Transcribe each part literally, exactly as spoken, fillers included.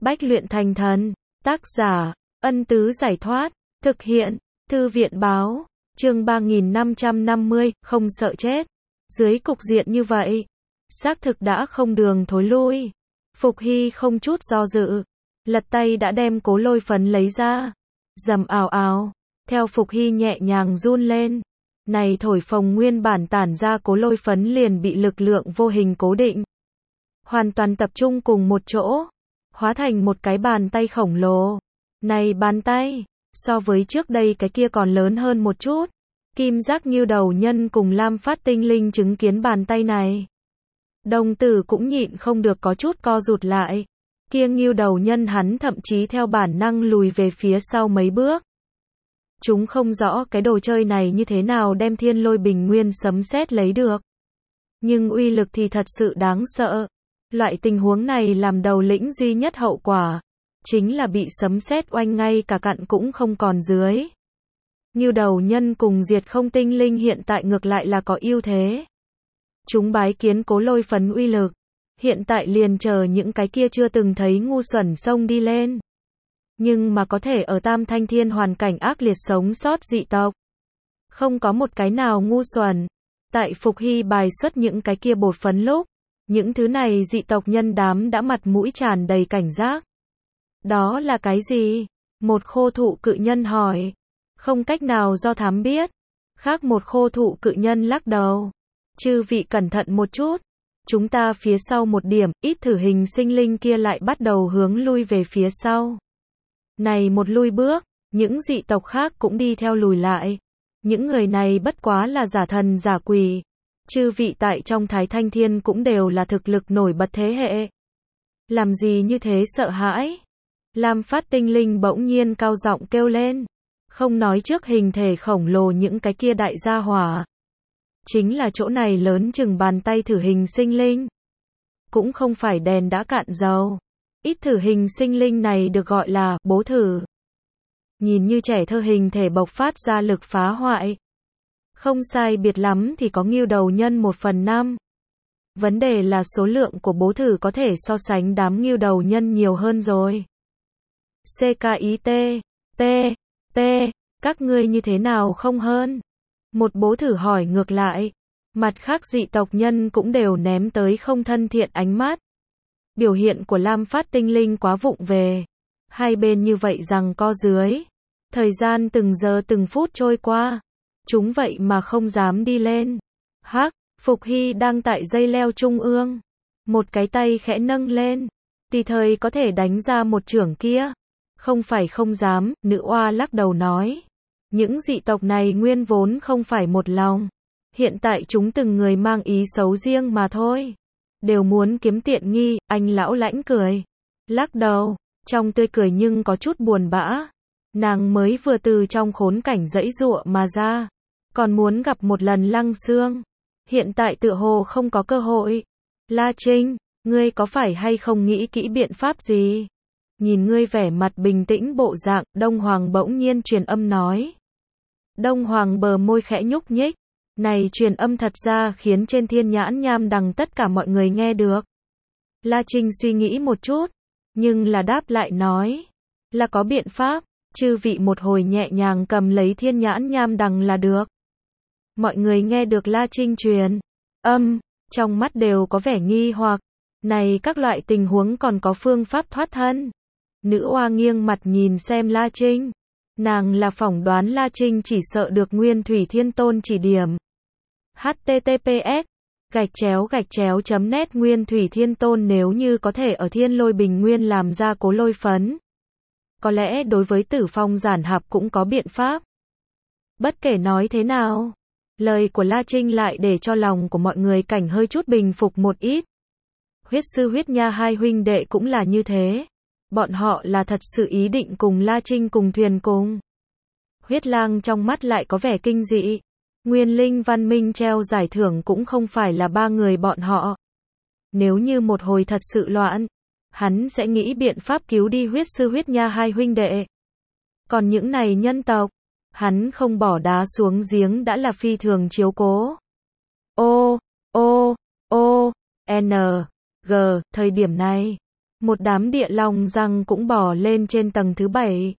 Bách luyện thành thần. Tác giả, Ân Tứ Giải Thoát. Thực hiện, Thư viện Báo. Chương ba nghìn năm trăm năm mươi, không sợ chết. Dưới cục diện như vậy, xác thực đã không đường thối lui. Phục Hy không chút do dự, lật tay đã đem Cố Lôi Phấn lấy ra. Rầm ào ào, theo Phục Hy nhẹ nhàng run lên, này thổi phồng nguyên bản tản ra Cố Lôi Phấn liền bị lực lượng vô hình cố định, hoàn toàn tập trung cùng một chỗ, hóa thành một cái bàn tay khổng lồ. Này bàn tay, so với trước đây cái kia còn lớn hơn một chút. Kim Giác Ngưu Đầu Nhân cùng Lam Phát Tinh Linh chứng kiến bàn tay này, đồng tử cũng nhịn không được có chút co rụt lại. Kia Ngưu Đầu Nhân hắn thậm chí theo bản năng lùi về phía sau mấy bước. Chúng không rõ cái đồ chơi này như thế nào đem Thiên Lôi Bình Nguyên sấm sét lấy được, nhưng uy lực thì thật sự đáng sợ. Loại tình huống này làm đầu lĩnh duy nhất hậu quả chính là bị sấm sét oanh ngay cả cặn cũng không còn dưới. Ngưu Đầu Nhân cùng Diệt Không Tinh Linh hiện tại ngược lại là có ưu thế. Chúng bái kiến Cố Lôi Phấn uy lực, hiện tại liền chờ những cái kia chưa từng thấy ngu xuẩn xông đi lên. Nhưng mà có thể ở Tam Thanh Thiên hoàn cảnh ác liệt sống sót dị tộc, không có một cái nào ngu xuẩn. Tại Phục Hy bài xuất những cái kia bột phấn lúc, những thứ này dị tộc nhân đám đã mặt mũi tràn đầy cảnh giác. Đó là cái gì? Một khô thụ cự nhân hỏi. Không cách nào do thám biết. Khác một khô thụ cự nhân lắc đầu. Chư vị cẩn thận một chút. Chúng ta phía sau một điểm, ít thử hình sinh linh kia lại bắt đầu hướng lui về phía sau. Này một lui bước, những dị tộc khác cũng đi theo lùi lại. Những người này bất quá là giả thần giả quỷ. Chư vị tại trong Thái Thanh Thiên cũng đều là thực lực nổi bật thế hệ. Làm gì như thế sợ hãi? Lam Phát Tinh Linh bỗng nhiên cao giọng kêu lên. Không nói trước hình thể khổng lồ những cái kia đại gia hỏa. Chính là chỗ này lớn chừng bàn tay thử hình sinh linh. Cũng không phải đèn đã cạn dầu. Ít thử hình sinh linh này được gọi là bố thử. Nhìn như trẻ thơ hình thể bộc phát ra lực phá hoại. Không sai biệt lắm thì có Ngưu Đầu Nhân một phần năm. Vấn đề là số lượng của bố thử có thể so sánh đám Ngưu Đầu Nhân nhiều hơn rồi. xê ca i tê, T, T, các ngươi như thế nào không hơn? Một bố thử hỏi ngược lại. Mặt khác dị tộc nhân cũng đều ném tới không thân thiện ánh mắt. Biểu hiện của Lam Phát Tinh Linh quá vụng về. Hai bên như vậy rằng co dưới. Thời gian từng giờ từng phút trôi qua. Chúng vậy mà không dám đi lên. Hắc, Phục Hy đang tại dây leo trung ương. Một cái tay khẽ nâng lên. Tùy thời có thể đánh ra một chưởng kia. Không phải không dám, nữ oa lắc đầu nói. Những dị tộc này nguyên vốn không phải một lòng. Hiện tại chúng từng người mang ý xấu riêng mà thôi. Đều muốn kiếm tiện nghi, anh lão lãnh cười. Lắc đầu, trong tươi cười nhưng có chút buồn bã. Nàng mới vừa từ trong khốn cảnh dãy giụa mà ra. Còn muốn gặp một lần Lăng Xương. Hiện tại tựa hồ không có cơ hội. La Trinh, ngươi có phải hay không nghĩ kỹ biện pháp gì? Nhìn ngươi vẻ mặt bình tĩnh bộ dạng, Đông Hoàng bỗng nhiên truyền âm nói. Đông Hoàng bờ môi khẽ nhúc nhích. Này truyền âm thật ra khiến trên Thiên Nhãn Nham Đằng tất cả mọi người nghe được. La Trinh suy nghĩ một chút, nhưng là đáp lại nói. Là có biện pháp, chư vị một hồi nhẹ nhàng cầm lấy Thiên Nhãn Nham Đằng là được. Mọi người nghe được La Trinh truyền âm, trong mắt đều có vẻ nghi hoặc. Này các loại tình huống còn có phương pháp thoát thân. Nữ oa nghiêng mặt nhìn xem La Trinh. Nàng là phỏng đoán La Trinh chỉ sợ được Nguyên Thủy Thiên Tôn chỉ điểm. H T T P S gạch chéo gạch chéo chấm net Nguyên Thủy Thiên Tôn nếu như có thể ở Thiên Lôi Bình Nguyên làm ra Cố Lôi Phấn. Có lẽ đối với Tử Phong Giản Hạp cũng có biện pháp. Bất kể nói thế nào, lời của La Trinh lại để cho lòng của mọi người cảnh hơi chút bình phục một ít. Huyết Sư Huyết Nha hai huynh đệ cũng là như thế. Bọn họ là thật sự ý định cùng La Trinh cùng thuyền cùng. Huyết Lang trong mắt lại có vẻ kinh dị. Nguyên Linh Văn Minh treo giải thưởng cũng không phải là ba người bọn họ. Nếu như một hồi thật sự loạn, hắn sẽ nghĩ biện pháp cứu đi Huyết Sư Huyết Nha hai huynh đệ. Còn những này nhân tộc, hắn không bỏ đá xuống giếng đã là phi thường chiếu cố. O, O, O, N, G, thời điểm này. Một đám địa long răng cũng bò lên trên tầng thứ bảy.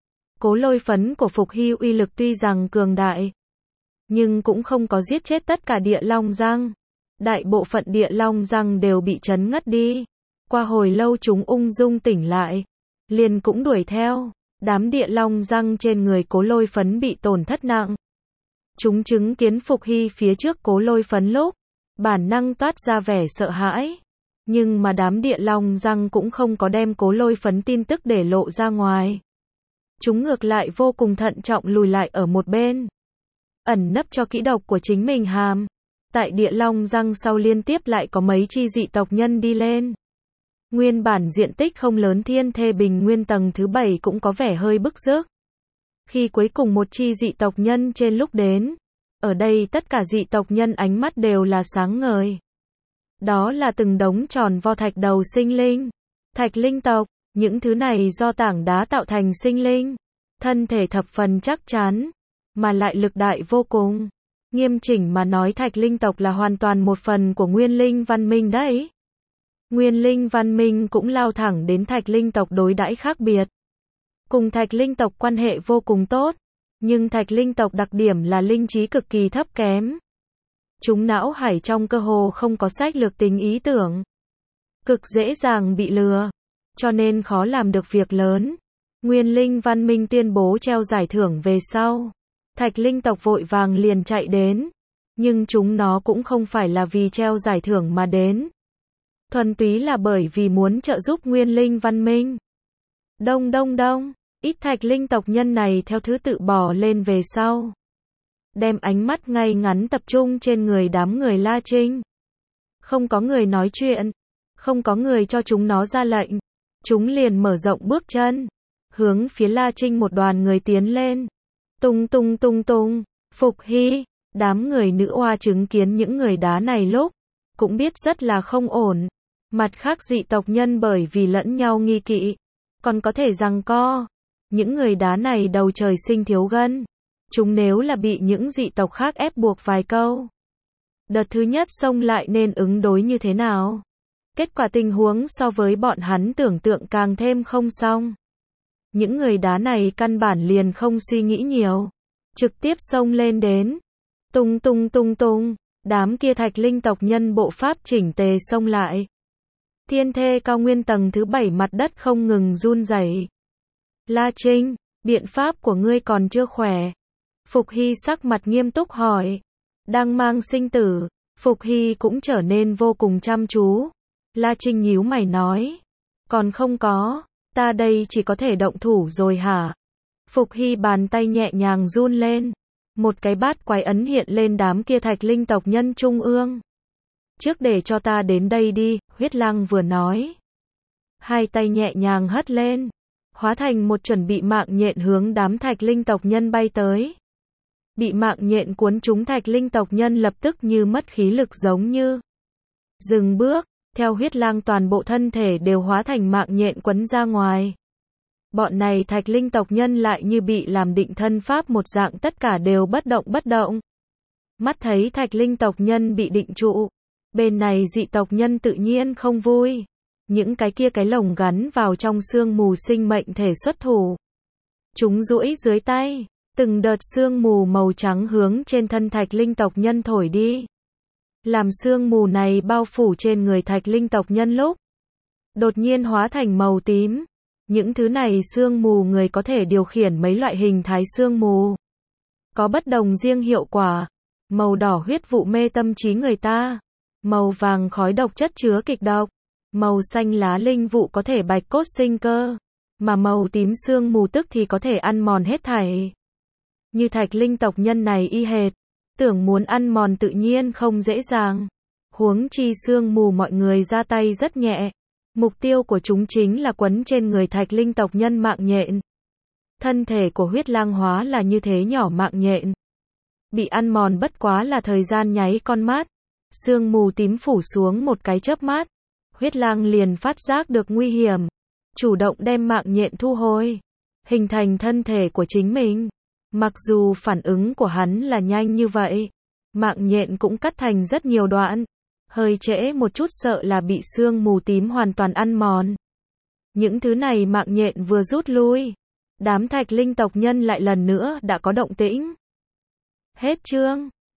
Cố lôi phấn của Phục Hy uy lực tuy rằng cường đại, nhưng cũng không có giết chết tất cả địa long răng. Đại bộ phận địa long răng đều bị chấn ngất đi. Qua hồi lâu chúng ung dung tỉnh lại, liền cũng đuổi theo. Đám địa long răng trên người Cố Lôi Phấn bị tổn thất nặng. Chúng chứng kiến Phục Hy phía trước Cố Lôi Phấn lúc, bản năng toát ra vẻ sợ hãi. Nhưng mà đám địa long răng cũng không có đem Cố Lôi Phấn tin tức để lộ ra ngoài. Chúng ngược lại vô cùng thận trọng lùi lại ở một bên, ẩn nấp cho kỹ độc của chính mình hàm. Tại địa long răng sau liên tiếp lại có mấy chi dị tộc nhân đi lên. Nguyên bản diện tích không lớn Thiên Thê Bình Nguyên tầng thứ bảy cũng có vẻ hơi bức rứt. Khi cuối cùng một chi dị tộc nhân trên lúc đến, ở đây tất cả dị tộc nhân ánh mắt đều là sáng ngời. Đó là từng đống tròn vo thạch đầu sinh linh, thạch linh tộc, những thứ này do tảng đá tạo thành sinh linh, thân thể thập phần chắc chắn, mà lại lực đại vô cùng. Nghiêm chỉnh mà nói thạch linh tộc là hoàn toàn một phần của nguyên linh văn minh đấy. Nguyên linh văn minh cũng lao thẳng đến thạch linh tộc đối đãi khác biệt. Cùng thạch linh tộc quan hệ vô cùng tốt, nhưng thạch linh tộc đặc điểm là linh trí cực kỳ thấp kém. Chúng não hải trong cơ hồ không có sách lược tính ý tưởng, cực dễ dàng bị lừa, cho nên khó làm được việc lớn. Nguyên linh văn minh tuyên bố treo giải thưởng về sau, thạch linh tộc vội vàng liền chạy đến, nhưng chúng nó cũng không phải là vì treo giải thưởng mà đến. Thuần túy là bởi vì muốn trợ giúp nguyên linh văn minh. Đông đông đông, ít thạch linh tộc nhân này theo thứ tự bò lên về sau, đem ánh mắt ngay ngắn tập trung trên người đám người La Trinh. Không có người nói chuyện, không có người cho chúng nó ra lệnh, chúng liền mở rộng bước chân, hướng phía La Trinh một đoàn người tiến lên. Tung tung tung tung, Phục Hy, đám người nữ oa chứng kiến những người đá này lúc, cũng biết rất là không ổn. Mặt khác dị tộc nhân bởi vì lẫn nhau nghi kỵ, còn có thể giằng co. Những người đá này đầu trời sinh thiếu gân. Chúng nếu là bị những dị tộc khác ép buộc vài câu, đợt thứ nhất xông lại nên ứng đối như thế nào? Kết quả tình huống so với bọn hắn tưởng tượng càng thêm không xong. Những người đá này căn bản liền không suy nghĩ nhiều, trực tiếp xông lên đến. Tung tung tung tung, đám kia thạch linh tộc nhân bộ pháp chỉnh tề xông lại. Thiên Thê cao nguyên tầng thứ bảy mặt đất không ngừng run rẩy. La Trinh, biện pháp của ngươi còn chưa khỏe. Phục Hy sắc mặt nghiêm túc hỏi. Đang mang sinh tử, Phục Hy cũng trở nên vô cùng chăm chú. La Trinh nhíu mày nói. Còn không có, ta đây chỉ có thể động thủ rồi hả? Phục Hy bàn tay nhẹ nhàng run lên. Một cái bát quái ấn hiện lên đám kia thạch linh tộc nhân trung ương. Trước để cho ta đến đây đi, huyết lăng vừa nói. Hai tay nhẹ nhàng hất lên, hóa thành một chuẩn bị mạng nhện hướng đám thạch linh tộc nhân bay tới. Bị mạng nhện cuốn trúng thạch linh tộc nhân lập tức như mất khí lực giống như dừng bước, theo huyết lang toàn bộ thân thể đều hóa thành mạng nhện quấn ra ngoài. Bọn này thạch linh tộc nhân lại như bị làm định thân pháp một dạng tất cả đều bất động bất động. Mắt thấy thạch linh tộc nhân bị định trụ, bên này dị tộc nhân tự nhiên không vui. Những cái kia cái lồng gắn vào trong sương mù sinh mệnh thể xuất thủ. Chúng duỗi dưới tay, từng đợt sương mù màu trắng hướng trên thân thạch linh tộc nhân thổi đi. Làm sương mù này bao phủ trên người thạch linh tộc nhân lúc đột nhiên hóa thành màu tím. Những thứ này sương mù người có thể điều khiển mấy loại hình thái sương mù, có bất đồng riêng hiệu quả. Màu đỏ huyết vụ mê tâm trí người ta, màu vàng khói độc chất chứa kịch độc, màu xanh lá linh vụ có thể bạch cốt sinh cơ, mà màu tím sương mù tức thì có thể ăn mòn hết thảy. Như thạch linh tộc nhân này y hệt, tưởng muốn ăn mòn tự nhiên không dễ dàng. Huống chi sương mù mọi người ra tay rất nhẹ. Mục tiêu của chúng chính là quấn trên người thạch linh tộc nhân mạng nhện. Thân thể của huyết lang hóa là như thế nhỏ mạng nhện. Bị ăn mòn bất quá là thời gian nháy con mắt. Sương mù tím phủ xuống một cái chớp mắt. Huyết lang liền phát giác được nguy hiểm. Chủ động đem mạng nhện thu hồi. Hình thành thân thể của chính mình. Mặc dù phản ứng của hắn là nhanh như vậy, mạng nhện cũng cắt thành rất nhiều đoạn. Hơi trễ một chút sợ là bị sương mù tím hoàn toàn ăn mòn. Những thứ này mạng nhện vừa rút lui. Đám thạch linh tộc nhân lại lần nữa đã có động tĩnh. Hết chương.